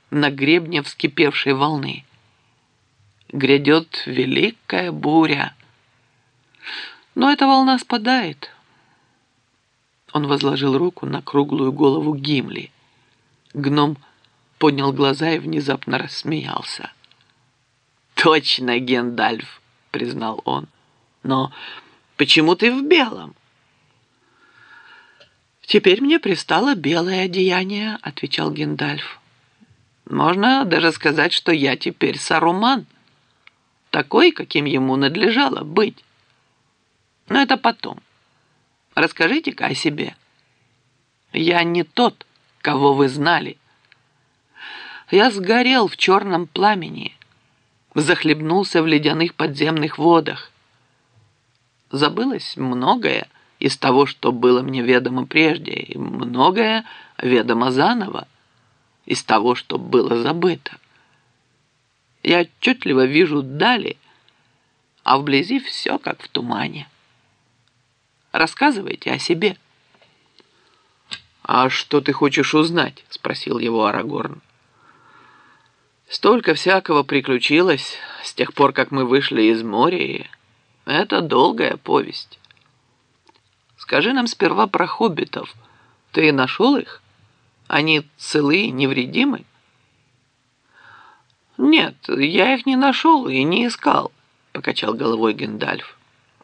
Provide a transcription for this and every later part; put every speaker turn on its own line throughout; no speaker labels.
на гребне вскипевшей волны. Грядет великая буря. Но эта волна спадает. Он возложил руку на круглую голову Гимли. Гном поднял глаза и внезапно рассмеялся. «Точно, Гендальф!» — признал он. «Но почему ты в белом?» «Теперь мне пристало белое одеяние», — отвечал Гендальф. «Можно даже сказать, что я теперь Саруман, такой, каким ему надлежало быть. Но это потом. Расскажите-ка о себе. Я не тот, кого вы знали. Я сгорел в черном пламени, захлебнулся в ледяных подземных водах. Забылось многое из того, что было мне ведомо прежде, и многое ведомо заново из того, что было забыто. Я отчетливо вижу дали, а вблизи все как в тумане. Рассказывайте о себе». «А что ты хочешь узнать?» — спросил его Арагорн. «Столько всякого приключилось с тех пор, как мы вышли из моря. Это долгая повесть. Скажи нам сперва про хоббитов. Ты нашел их? Они целы и невредимы?» «Нет, я их не нашел и не искал», — покачал головой Гендальф.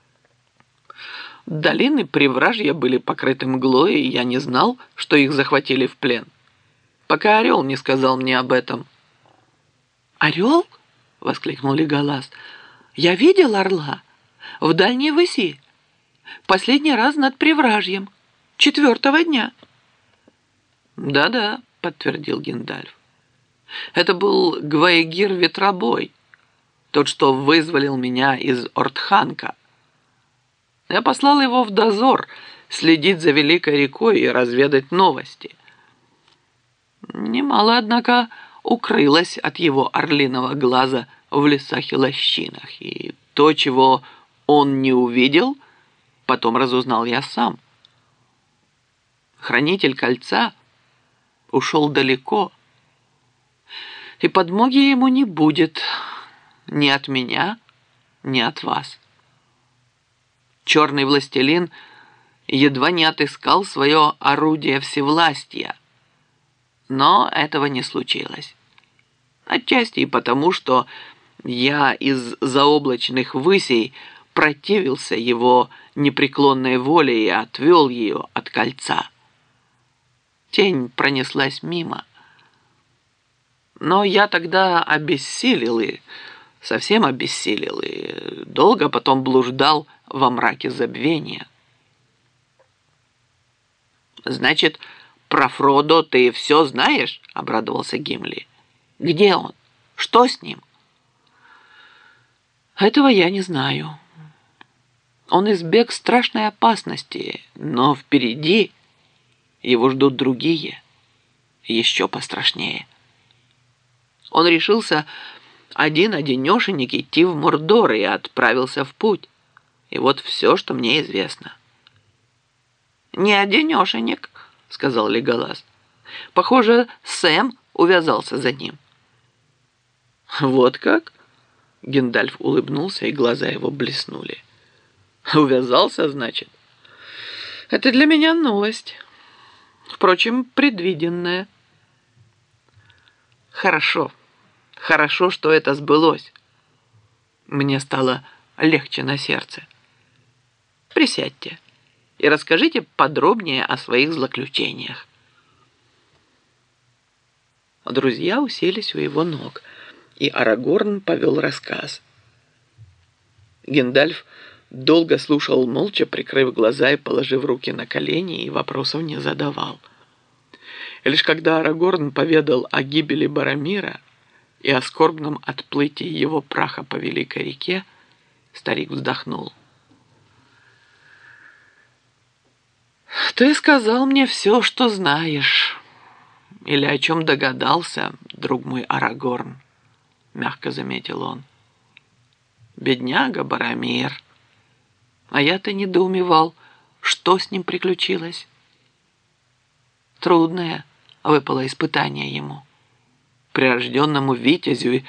«Долины Привражья были покрыты мглой, и я не знал, что их захватили в плен, пока Орел не сказал мне об этом». «Орел?» — воскликнул Леголас. «Я видел орла в дальней выси. Последний раз над Привражьем, 4-го дня». «Да-да», — подтвердил Гендальф. «Это был Гваегир Ветробой, тот, что вызволил меня из Ортханка. Я послал его в дозор следить за Великой рекой и разведать новости. Немало, однако, укрылось от его орлиного глаза в лесах и лощинах, и то, чего он не увидел, потом разузнал я сам. Хранитель кольца ушел далеко, и подмоги ему не будет ни от меня, ни от вас. Черный властелин едва не отыскал свое орудие всевластия, но этого не случилось. Отчасти и потому, что я из заоблачных высей противился его непреклонной воле и отвел ее от кольца. Тень пронеслась мимо. Но я тогда обессилел и совсем обессилел, и долго потом блуждал во мраке забвения. «Значит, про Фродо ты все знаешь?» — обрадовался Гимли. «Где он? Что с ним?» «Этого я не знаю. Он избег страшной опасности, но впереди его ждут другие, еще пострашнее. Он решился один-одинешенек идти в Мордор и отправился в путь. И вот все, что мне известно». «Не одинешенек», — сказал Леголас. «Похоже, Сэм увязался за ним». «Вот как?» — Гендальф улыбнулся, и глаза его блеснули. «Увязался, значит? Это для меня новость. Впрочем, предвиденная». «Хорошо, хорошо, что это сбылось. Мне стало легче на сердце. Присядьте и расскажите подробнее о своих злоключениях». Друзья уселись у его ног, и Арагорн повел рассказ. Гендальф долго слушал молча, прикрыв глаза и положив руки на колени, и вопросов не задавал. И лишь когда Арагорн поведал о гибели Боромира и о скорбном отплытии его праха по Великой реке, старик вздохнул. «Ты сказал мне все, что знаешь, или о чем догадался, друг мой Арагорн», — мягко заметил он. «Бедняга Боромир. А я-то недоумевал, что с ним приключилось. Трудное выпало испытание ему. прирожденному витязю и